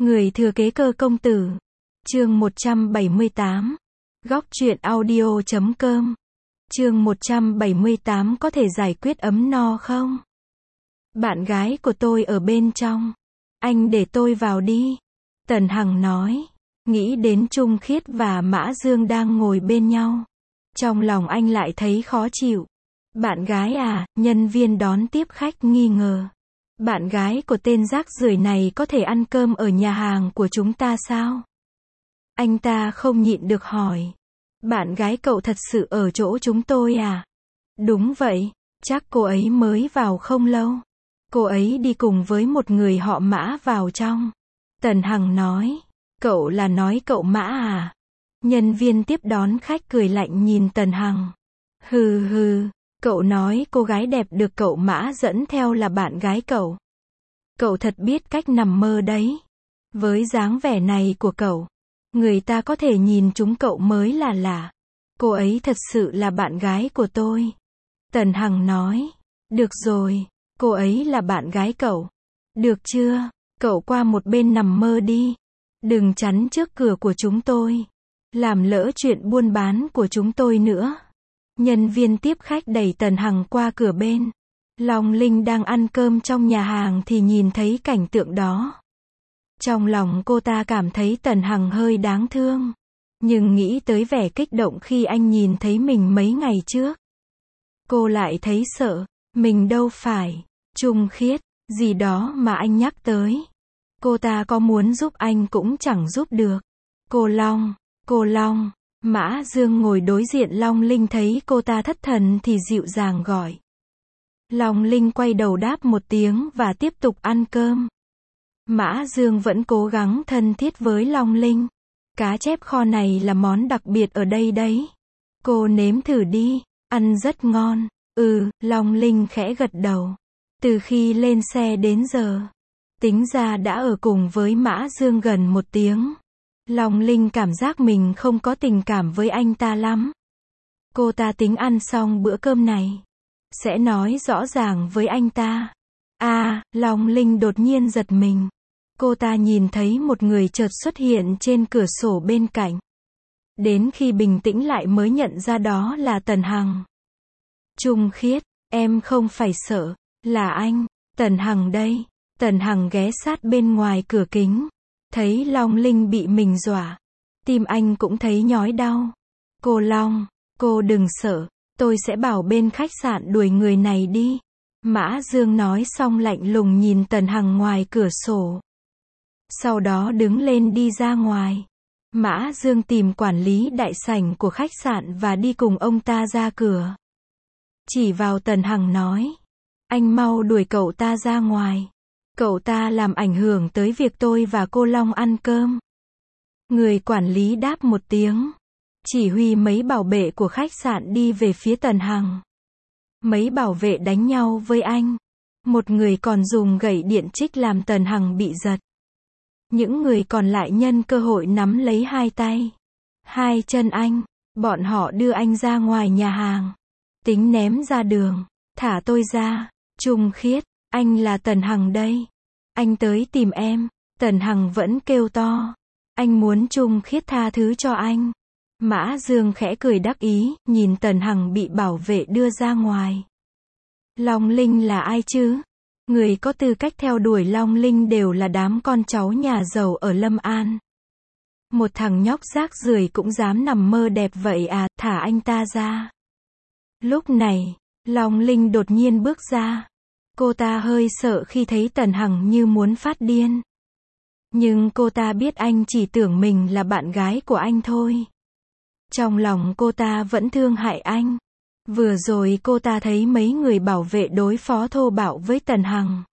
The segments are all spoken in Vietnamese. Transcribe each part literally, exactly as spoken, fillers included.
Người thừa kế cơ công tử. Chương một trăm bảy mươi tám. Góc truyện audio chấm com. Chương một trăm bảy mươi tám có thể giải quyết ấm no không? Bạn gái của tôi ở bên trong. Anh để tôi vào đi. Tần Hằng nói. Nghĩ đến Trung Khiết và Mã Dương đang ngồi bên nhau. Trong lòng anh lại thấy khó chịu. Bạn gái à, nhân viên đón tiếp khách nghi ngờ. Bạn gái của tên rác rưởi này có thể ăn cơm ở nhà hàng của chúng ta sao? Anh ta không nhịn được hỏi. Bạn gái cậu thật sự ở chỗ chúng tôi à? Đúng vậy, chắc cô ấy mới vào không lâu. Cô ấy đi cùng với một người họ Mã vào trong. Tần Hằng nói. Cậu là nói cậu Mã à? Nhân viên tiếp đón khách cười lạnh nhìn Tần Hằng. Hừ hừ, cậu nói cô gái đẹp được cậu Mã dẫn theo là bạn gái cậu. Cậu thật biết cách nằm mơ đấy. Với dáng vẻ này của cậu, người ta có thể nhìn chúng cậu mới là lạ. Cô ấy thật sự là bạn gái của tôi. Tần Hằng nói. Được rồi, cô ấy là bạn gái cậu. Được chưa, cậu qua một bên nằm mơ đi. Đừng chắn trước cửa của chúng tôi. Làm lỡ chuyện buôn bán của chúng tôi nữa. Nhân viên tiếp khách đẩy Tần Hằng qua cửa bên. Long Linh đang ăn cơm trong nhà hàng thì nhìn thấy cảnh tượng đó. Trong lòng cô ta cảm thấy Tần Hằng hơi đáng thương. Nhưng nghĩ tới vẻ kích động khi anh nhìn thấy mình mấy ngày trước. Cô lại thấy sợ. Mình đâu phải Trung Khiết gì đó mà anh nhắc tới. Cô ta có muốn giúp anh cũng chẳng giúp được. Cô Long, cô Long. Mã Dương ngồi đối diện Long Linh thấy cô ta thất thần thì dịu dàng gọi. Long Linh quay đầu đáp một tiếng và tiếp tục ăn cơm. Mã Dương vẫn cố gắng thân thiết với Long Linh. Cá chép kho này là món đặc biệt ở đây đấy. Cô nếm thử đi, ăn rất ngon. Ừ, Long Linh khẽ gật đầu. Từ khi lên xe đến giờ, tính ra đã ở cùng với Mã Dương gần một tiếng. Long Linh cảm giác mình không có tình cảm với anh ta lắm. Cô ta tính ăn xong bữa cơm này, sẽ nói rõ ràng với anh ta. À, Long Linh đột nhiên giật mình. Cô ta nhìn thấy một người chợt xuất hiện trên cửa sổ bên cạnh. Đến khi bình tĩnh lại mới nhận ra đó là Tần Hằng. Trung Khiết, em không phải sợ, là anh, Tần Hằng đây. Tần Hằng ghé sát bên ngoài cửa kính. Thấy Long Linh bị mình dọa. Tim anh cũng thấy nhói đau. Cô Long, cô đừng sợ. Tôi sẽ bảo bên khách sạn đuổi người này đi. Mã Dương nói xong lạnh lùng nhìn Tần Hằng ngoài cửa sổ. Sau đó đứng lên đi ra ngoài. Mã Dương tìm quản lý đại sảnh của khách sạn và đi cùng ông ta ra cửa. Chỉ vào Tần Hằng nói. Anh mau đuổi cậu ta ra ngoài. Cậu ta làm ảnh hưởng tới việc tôi và cô Long ăn cơm. Người quản lý đáp một tiếng. Chỉ huy mấy bảo vệ của khách sạn đi về phía Tần Hằng. Mấy bảo vệ đánh nhau với anh. Một người còn dùng gậy điện trích làm Tần Hằng bị giật. Những người còn lại nhân cơ hội nắm lấy hai tay, hai chân anh. Bọn họ đưa anh ra ngoài nhà hàng. Tính ném ra đường. Thả tôi ra. Trung Khiết, anh là Tần Hằng đây. Anh tới tìm em. Tần Hằng vẫn kêu to. Anh muốn Trung Khiết tha thứ cho anh. Mã Dương khẽ cười đắc ý, nhìn Tần Hằng bị bảo vệ đưa ra ngoài. Long Linh là ai chứ? Người có tư cách theo đuổi Long Linh đều là đám con cháu nhà giàu ở Lâm An. Một thằng nhóc rác rưởi cũng dám nằm mơ đẹp vậy à, thả anh ta ra. Lúc này, Long Linh đột nhiên bước ra. Cô ta hơi sợ khi thấy Tần Hằng như muốn phát điên. Nhưng cô ta biết anh chỉ tưởng mình là bạn gái của anh thôi. Trong lòng cô ta vẫn thương hại anh. Vừa rồi cô ta thấy mấy người bảo vệ đối phó thô bạo với Tần Hằng.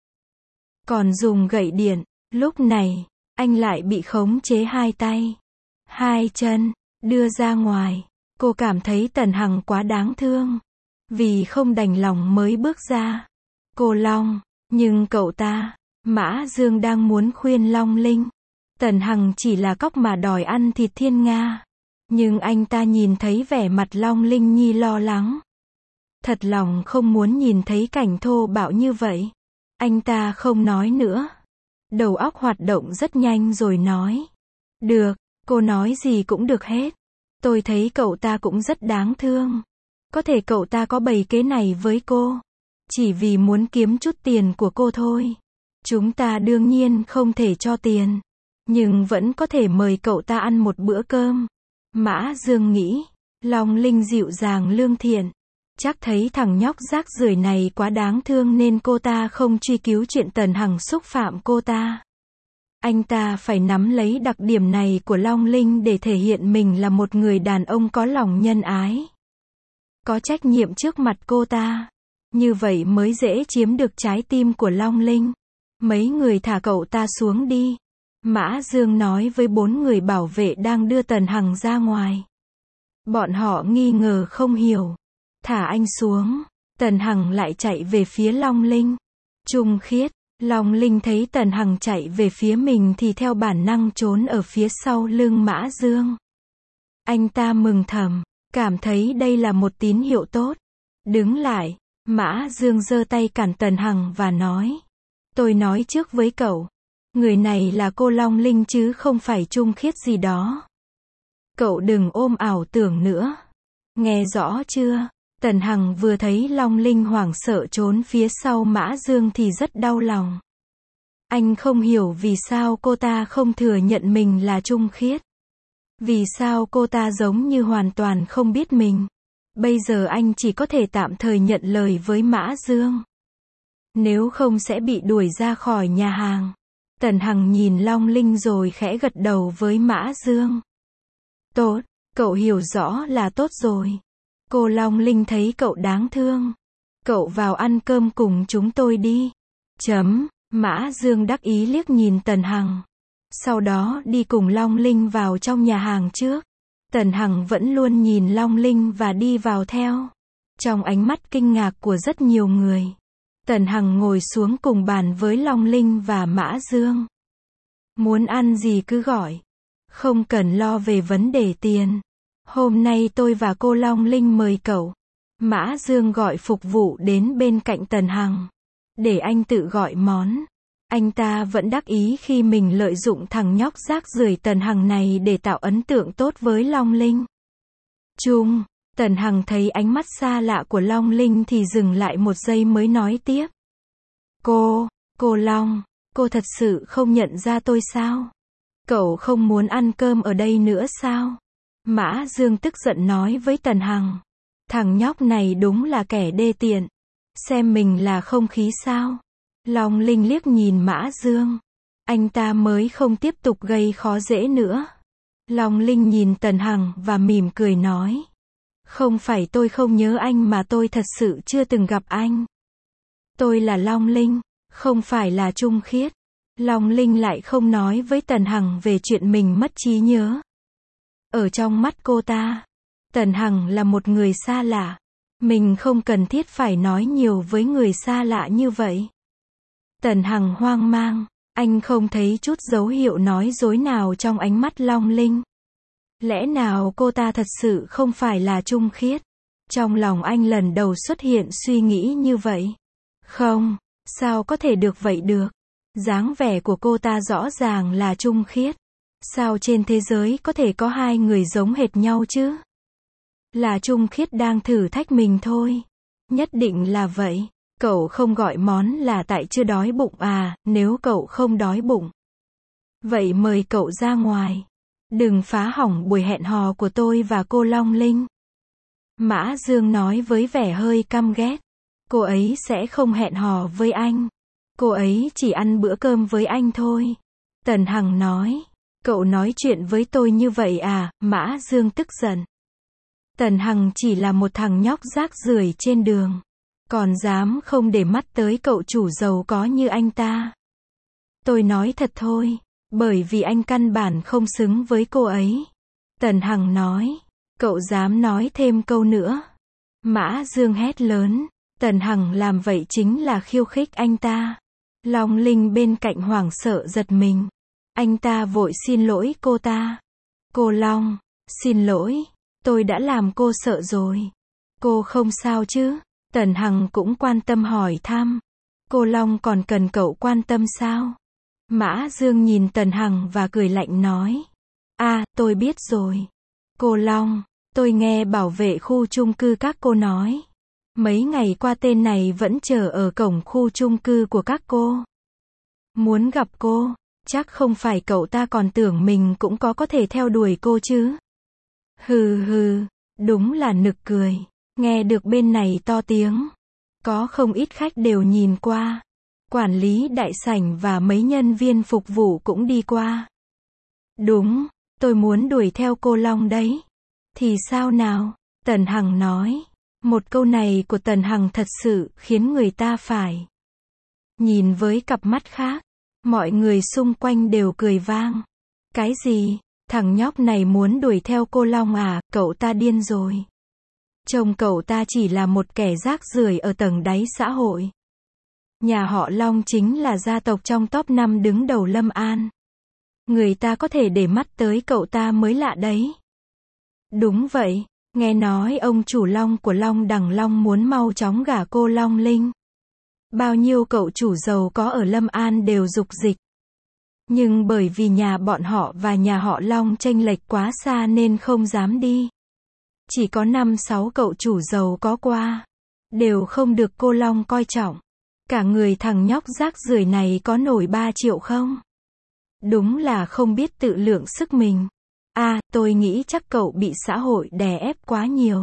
Còn dùng gậy điện. Lúc này, anh lại bị khống chế hai tay, hai chân, đưa ra ngoài. Cô cảm thấy Tần Hằng quá đáng thương. Vì không đành lòng mới bước ra. Cô Long, nhưng cậu ta, Mã Dương đang muốn khuyên Long Linh. Tần Hằng chỉ là cóc mà đòi ăn thịt thiên nga. Nhưng anh ta nhìn thấy vẻ mặt Long Linh Nhi lo lắng. Thật lòng không muốn nhìn thấy cảnh thô bạo như vậy. Anh ta không nói nữa. Đầu óc hoạt động rất nhanh rồi nói. Được, cô nói gì cũng được hết. Tôi thấy cậu ta cũng rất đáng thương. Có thể cậu ta có bày kế này với cô. Chỉ vì muốn kiếm chút tiền của cô thôi. Chúng ta đương nhiên không thể cho tiền. Nhưng vẫn có thể mời cậu ta ăn một bữa cơm. Mã Dương nghĩ. Long Linh dịu dàng lương thiện. Chắc thấy thằng nhóc rác rưởi này quá đáng thương nên cô ta không truy cứu chuyện Tần Hằng xúc phạm cô ta. Anh ta phải nắm lấy đặc điểm này của Long Linh để thể hiện mình là một người đàn ông có lòng nhân ái. Có trách nhiệm trước mặt cô ta. Như vậy mới dễ chiếm được trái tim của Long Linh. Mấy người thả cậu ta xuống đi. Mã Dương nói với bốn người bảo vệ đang đưa Tần Hằng ra ngoài. Bọn họ nghi ngờ không hiểu. Thả anh xuống. Tần Hằng lại chạy về phía Long Linh. Trung Khiết. Long Linh thấy Tần Hằng chạy về phía mình thì theo bản năng trốn ở phía sau lưng Mã Dương. Anh ta mừng thầm. Cảm thấy đây là một tín hiệu tốt. Đứng lại. Mã Dương giơ tay cản Tần Hằng và nói. Tôi nói trước với cậu. Người này là cô Long Linh chứ không phải Trung Khiết gì đó. Cậu đừng ôm ảo tưởng nữa. Nghe rõ chưa? Tần Hằng vừa thấy Long Linh hoảng sợ trốn phía sau Mã Dương thì rất đau lòng. Anh không hiểu vì sao cô ta không thừa nhận mình là Trung Khiết. Vì sao cô ta giống như hoàn toàn không biết mình. Bây giờ anh chỉ có thể tạm thời nhận lời với Mã Dương. Nếu không sẽ bị đuổi ra khỏi nhà hàng. Tần Hằng nhìn Long Linh rồi khẽ gật đầu với Mã Dương. Tốt, cậu hiểu rõ là tốt rồi. Cô Long Linh thấy cậu đáng thương. Cậu vào ăn cơm cùng chúng tôi đi. Chấm, Mã Dương đắc ý liếc nhìn Tần Hằng. Sau đó đi cùng Long Linh vào trong nhà hàng trước. Tần Hằng vẫn luôn nhìn Long Linh và đi vào theo. Trong ánh mắt kinh ngạc của rất nhiều người. Tần Hằng ngồi xuống cùng bàn với Long Linh và Mã Dương. Muốn ăn gì cứ gọi. Không cần lo về vấn đề tiền. Hôm nay tôi và cô Long Linh mời cậu. Mã Dương gọi phục vụ đến bên cạnh Tần Hằng. Để anh tự gọi món. Anh ta vẫn đắc ý khi mình lợi dụng thằng nhóc rác rưởi Tần Hằng này để tạo ấn tượng tốt với Long Linh. Trung, Tần Hằng thấy ánh mắt xa lạ của Long Linh thì dừng lại một giây mới nói tiếp. Cô, cô Long, cô thật sự không nhận ra tôi sao? Cậu không muốn ăn cơm ở đây nữa sao? Mã Dương tức giận nói với Tần Hằng. Thằng nhóc này đúng là kẻ đê tiện. Xem mình là không khí sao? Long Linh liếc nhìn Mã Dương. Anh ta mới không tiếp tục gây khó dễ nữa. Long Linh nhìn Tần Hằng và mỉm cười nói. Không phải tôi không nhớ anh mà tôi thật sự chưa từng gặp anh. Tôi là Long Linh, không phải là Trung Khiết. Long Linh lại không nói với Tần Hằng về chuyện mình mất trí nhớ. Ở trong mắt cô ta, Tần Hằng là một người xa lạ. Mình không cần thiết phải nói nhiều với người xa lạ như vậy. Tần Hằng hoang mang, anh không thấy chút dấu hiệu nói dối nào trong ánh mắt Long Linh. Lẽ nào cô ta thật sự không phải là Trung Khiết? Trong lòng anh lần đầu xuất hiện suy nghĩ như vậy. Không, sao có thể được vậy được? Dáng vẻ của cô ta rõ ràng là Trung Khiết. Sao trên thế giới có thể có hai người giống hệt nhau chứ? Là Trung Khiết đang thử thách mình thôi. Nhất định là vậy. Cậu không gọi món là tại chưa đói bụng à? Nếu cậu không đói bụng, vậy mời cậu ra ngoài. Đừng phá hỏng buổi hẹn hò của tôi và cô Long Linh. Mã Dương nói với vẻ hơi căm ghét. Cô ấy sẽ không hẹn hò với anh. Cô ấy chỉ ăn bữa cơm với anh thôi. Tần Hằng nói. Cậu nói chuyện với tôi như vậy à? Mã Dương tức giận. Tần Hằng chỉ là một thằng nhóc rác rưởi trên đường. Còn dám không để mắt tới cậu chủ giàu có như anh ta. Tôi nói thật thôi. Bởi vì anh căn bản không xứng với cô ấy. Tần Hằng nói. Cậu dám nói thêm câu nữa. Mã Dương hét lớn. Tần Hằng làm vậy chính là khiêu khích anh ta. Long Linh bên cạnh hoảng sợ giật mình. Anh ta vội xin lỗi cô ta. Cô Long, xin lỗi. Tôi đã làm cô sợ rồi. Cô không sao chứ? Tần Hằng cũng quan tâm hỏi thăm. Cô Long còn cần cậu quan tâm sao? Mã Dương nhìn Tần Hằng và cười lạnh nói. À, tôi biết rồi. Cô Long, tôi nghe bảo vệ khu chung cư các cô nói. Mấy ngày qua tên này vẫn chờ ở cổng khu chung cư của các cô. Muốn gặp cô, chắc không phải cậu ta còn tưởng mình cũng có có thể theo đuổi cô chứ. Hừ hừ, đúng là nực cười. Nghe được bên này to tiếng. Có không ít khách đều nhìn qua. Quản lý đại sảnh và mấy nhân viên phục vụ cũng đi qua. Đúng, tôi muốn đuổi theo cô Long đấy. Thì sao nào? Tần Hằng nói. Một câu này của Tần Hằng thật sự khiến người ta phải nhìn với cặp mắt khác. Mọi người xung quanh đều cười vang. Cái gì? Thằng nhóc này muốn đuổi theo cô Long à? Cậu ta điên rồi. Chồng cậu ta chỉ là một kẻ rác rưởi ở tầng đáy xã hội. Nhà họ Long chính là gia tộc trong top năm đứng đầu Lâm An. Người ta có thể để mắt tới cậu ta mới lạ đấy. Đúng vậy, nghe nói ông chủ Long của Long Đằng Long muốn mau chóng gả cô Long Linh. Bao nhiêu cậu chủ giàu có ở Lâm An đều dục dịch. Nhưng bởi vì nhà bọn họ và nhà họ Long chênh lệch quá xa nên không dám đi. Chỉ có năm sáu cậu chủ giàu có qua. Đều không được cô Long coi trọng. Cả người thằng nhóc rác rưởi này có nổi ba triệu không? Đúng là không biết tự lượng sức mình. À, tôi nghĩ chắc cậu bị xã hội đè ép quá nhiều.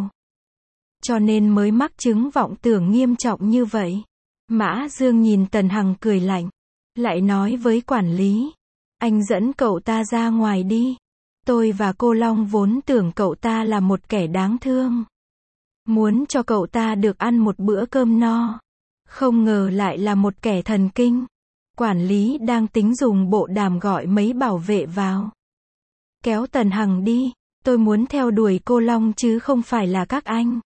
Cho nên mới mắc chứng vọng tưởng nghiêm trọng như vậy. Mã Dương nhìn Tần Hằng cười lạnh. Lại nói với quản lý. Anh dẫn cậu ta ra ngoài đi. Tôi và cô Long vốn tưởng cậu ta là một kẻ đáng thương. Muốn cho cậu ta được ăn một bữa cơm no. Không ngờ lại là một kẻ thần kinh. Quản lý đang tính dùng bộ đàm gọi mấy bảo vệ vào. Kéo Tần Hằng đi. Tôi muốn theo đuổi cô Long chứ không phải là các anh.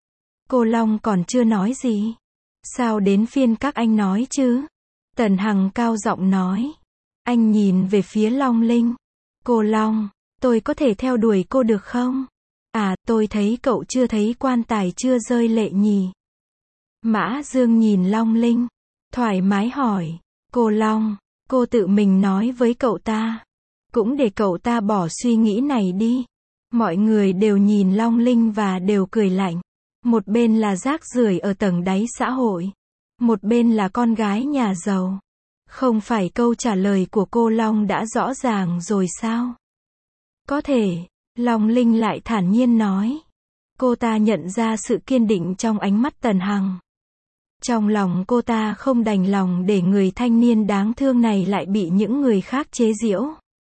Cô Long còn chưa nói gì. Sao đến phiên các anh nói chứ? Tần Hằng cao giọng nói. Anh nhìn về phía Long Linh. Cô Long, tôi có thể theo đuổi cô được không? À, tôi thấy cậu chưa thấy quan tài chưa rơi lệ nhỉ. Mã Dương nhìn Long Linh. Thoải mái hỏi. Cô Long, cô tự mình nói với cậu ta. Cũng để cậu ta bỏ suy nghĩ này đi. Mọi người đều nhìn Long Linh và đều cười lạnh. Một bên là rác rưởi ở tầng đáy xã hội. Một bên là con gái nhà giàu. Không phải câu trả lời của cô Long đã rõ ràng rồi sao? Có thể, Long Linh lại thản nhiên nói. Cô ta nhận ra sự kiên định trong ánh mắt Tần Hằng. Trong lòng cô ta không đành lòng để người thanh niên đáng thương này lại bị những người khác chế giễu.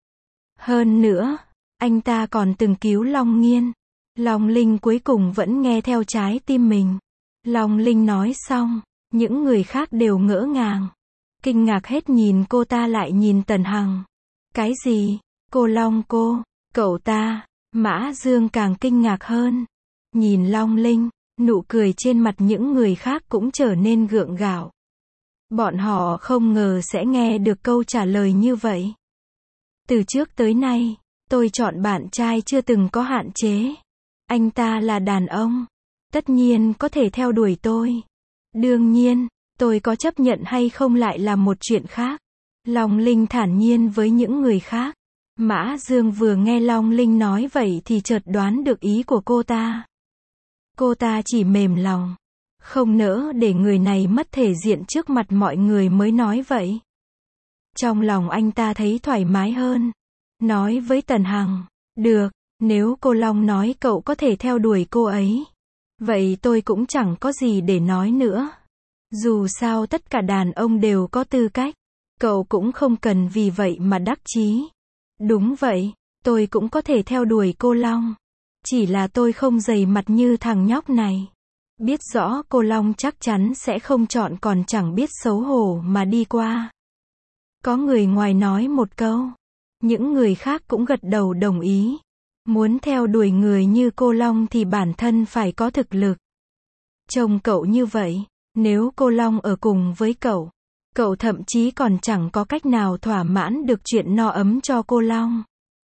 Hơn nữa, anh ta còn từng cứu Long Nghiên. Long Linh cuối cùng vẫn nghe theo trái tim mình. Long Linh nói xong, những người khác đều ngỡ ngàng. Kinh ngạc hết nhìn cô ta lại nhìn Tần Hằng. Cái gì? Cô Long cô, cậu ta, Mã Dương càng kinh ngạc hơn. Nhìn Long Linh, nụ cười trên mặt những người khác cũng trở nên gượng gạo. Bọn họ không ngờ sẽ nghe được câu trả lời như vậy. Từ trước tới nay, tôi chọn bạn trai chưa từng có hạn chế. Anh ta là đàn ông. Tất nhiên có thể theo đuổi tôi. Đương nhiên, tôi có chấp nhận hay không lại là một chuyện khác. Long Linh thản nhiên với những người khác. Mã Dương vừa nghe Long Linh nói vậy thì chợt đoán được ý của cô ta. Cô ta chỉ mềm lòng. Không nỡ để người này mất thể diện trước mặt mọi người mới nói vậy. Trong lòng anh ta thấy thoải mái hơn. Nói với Tần Hằng. Được, nếu cô Long nói cậu có thể theo đuổi cô ấy. Vậy tôi cũng chẳng có gì để nói nữa. Dù sao tất cả đàn ông đều có tư cách. Cậu cũng không cần vì vậy mà đắc chí. Đúng vậy, tôi cũng có thể theo đuổi cô Long. Chỉ là tôi không dày mặt như thằng nhóc này. Biết rõ cô Long chắc chắn sẽ không chọn còn chẳng biết xấu hổ mà đi qua. Có người ngoài nói một câu. Những người khác cũng gật đầu đồng ý. Muốn theo đuổi người như cô Long thì bản thân phải có thực lực. Trông cậu như vậy, nếu cô Long ở cùng với cậu, cậu thậm chí còn chẳng có cách nào thỏa mãn được chuyện no ấm cho cô Long.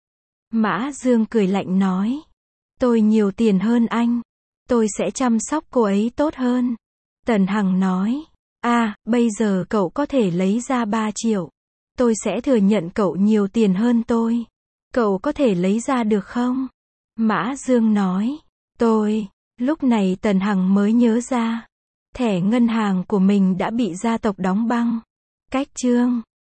Mã Dương cười lạnh nói. Tôi nhiều tiền hơn anh. Tôi sẽ chăm sóc cô ấy tốt hơn. Tần Hằng nói. À, bây giờ cậu có thể lấy ra ba triệu. Tôi sẽ thừa nhận cậu nhiều tiền hơn tôi. Cậu có thể lấy ra được không? Mã Dương nói. Tôi. Lúc này Tần Hằng mới nhớ ra. Thẻ ngân hàng của mình đã bị gia tộc đóng băng. Cách chương